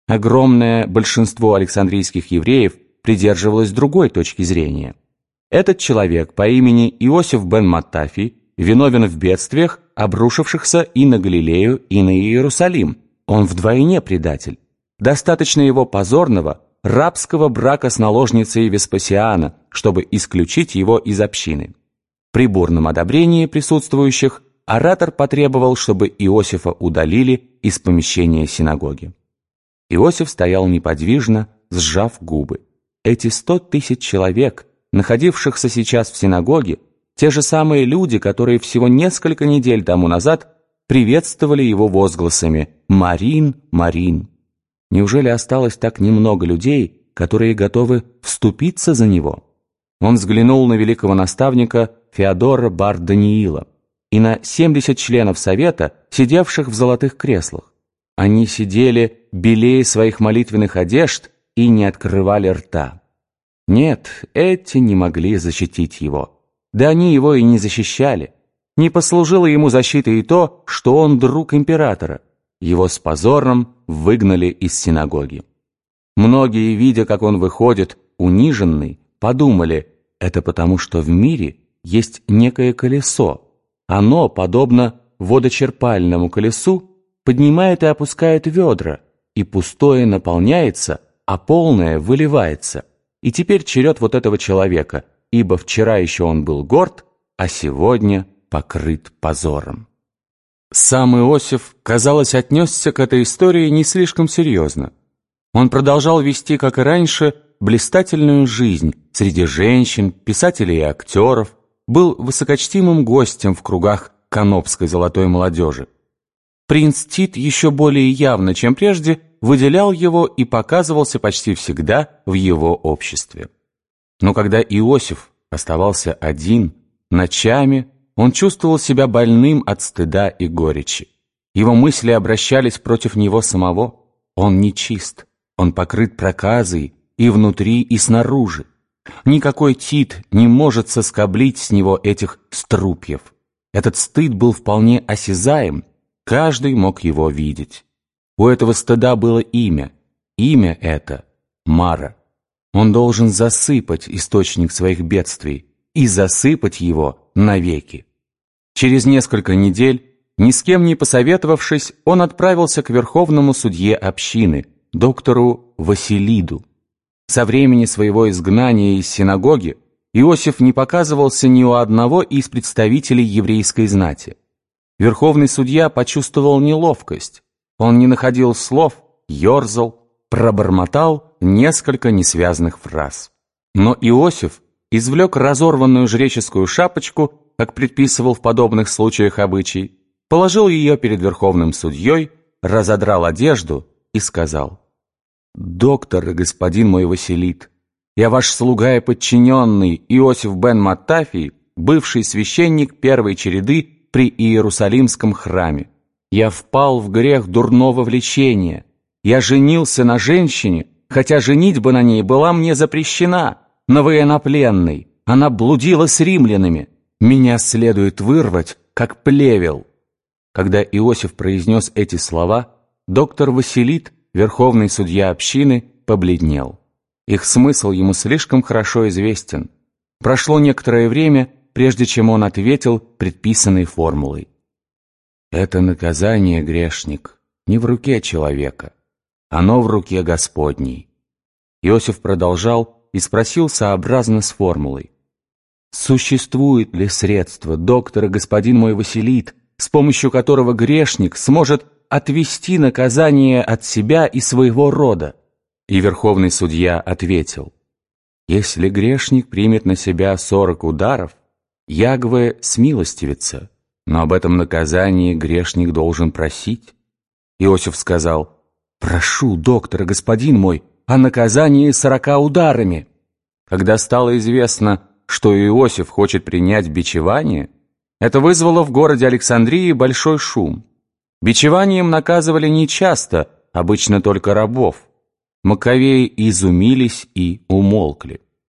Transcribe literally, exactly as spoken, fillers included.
Огромное большинство александрийских евреев придерживалось другой точки зрения. Этот человек по имени Иосиф бен Маттафий виновен в бедствиях, обрушившихся и на Галилею, и на Иерусалим. Он вдвойне предатель. Достаточно его позорного, рабского брака с наложницей Веспасиана, чтобы исключить его из общины. При бурном одобрении присутствующих оратор потребовал, чтобы Иосифа удалили из помещения синагоги. Иосиф стоял неподвижно, сжав губы. Эти сто тысяч человек, находившихся сейчас в синагоге, те же самые люди, которые всего несколько недель тому назад приветствовали его возгласами «Марин, Марин». Неужели осталось так немного людей, которые готовы вступиться за него? Он взглянул на великого наставника Феодора бар-Даниила и на семьдесят членов совета, сидевших в золотых креслах. Они сидели белее своих молитвенных одежд и не открывали рта. Нет, эти не могли защитить его. Да они его и не защищали. Не послужило ему защитой и то, что он друг императора. Его с позором выгнали из синагоги. Многие, видя, как он выходит, униженный, подумали, это потому, что в мире есть некое колесо. Оно, подобно водочерпальному колесу, поднимает и опускает ведра, и пустое наполняется, а полное выливается. И теперь черед вот этого человека, ибо вчера еще он был горд, а сегодня покрыт позором. Сам Иосиф, казалось, отнесся к этой истории не слишком серьезно. Он продолжал вести, как и раньше, блистательную жизнь среди женщин, писателей и актеров, был высокочтимым гостем в кругах канопской золотой молодежи. Принц Тит еще более явно, чем прежде, выделял его и показывался почти всегда в его обществе. Но когда Иосиф оставался один, ночами он чувствовал себя больным от стыда и горечи. Его мысли обращались против него самого. Он нечист, он покрыт проказой и внутри, и снаружи. Никакой Тит не может соскоблить с него этих струпьев. Этот стыд был вполне осязаем, каждый мог его видеть. У этого стыда было имя. Имя это — Мара. Он должен засыпать источник своих бедствий и засыпать его навеки. Через несколько недель, ни с кем не посоветовавшись, он отправился к верховному судье общины, доктору Василиду. Со времени своего изгнания из синагоги Иосиф не показывался ни у одного из представителей еврейской знати. Верховный судья почувствовал неловкость. Он не находил слов, ерзал, пробормотал несколько несвязных фраз. Но Иосиф извлек разорванную жреческую шапочку, как предписывал в подобных случаях обычай, положил ее перед верховным судьей, разодрал одежду и сказал: «Доктор и господин мой Василит, я ваш слуга и подчиненный Иосиф бен Маттафий, бывший священник первой череды при Иерусалимском храме. Я впал в грех дурного влечения. Я женился на женщине, хотя женитьба на ней была мне запрещена, на военнопленной. Она блудила с римлянами. Меня следует вырвать, как плевел». Когда Иосиф произнес эти слова, доктор Василит, верховный судья общины, побледнел. Их смысл ему слишком хорошо известен. Прошло некоторое время, прежде чем он ответил предписанной формулой. «Это наказание, грешник, не в руке человека, оно в руке Господней». Иосиф продолжал и спросил сообразно с формулой: «Существует ли средство, доктор и господин мой Василит, с помощью которого грешник сможет отвести наказание от себя и своего рода?» И верховный судья ответил: «Если грешник примет на себя сорок ударов, Ягве смилостивится, но об этом наказании грешник должен просить». Иосиф сказал: «Прошу, доктор, господин мой, о наказании сорока ударами». Когда стало известно, что Иосиф хочет принять бичевание, это вызвало в городе Александрии большой шум. Бичеванием наказывали нечасто, обычно только рабов. Маккавеи изумились и умолкли.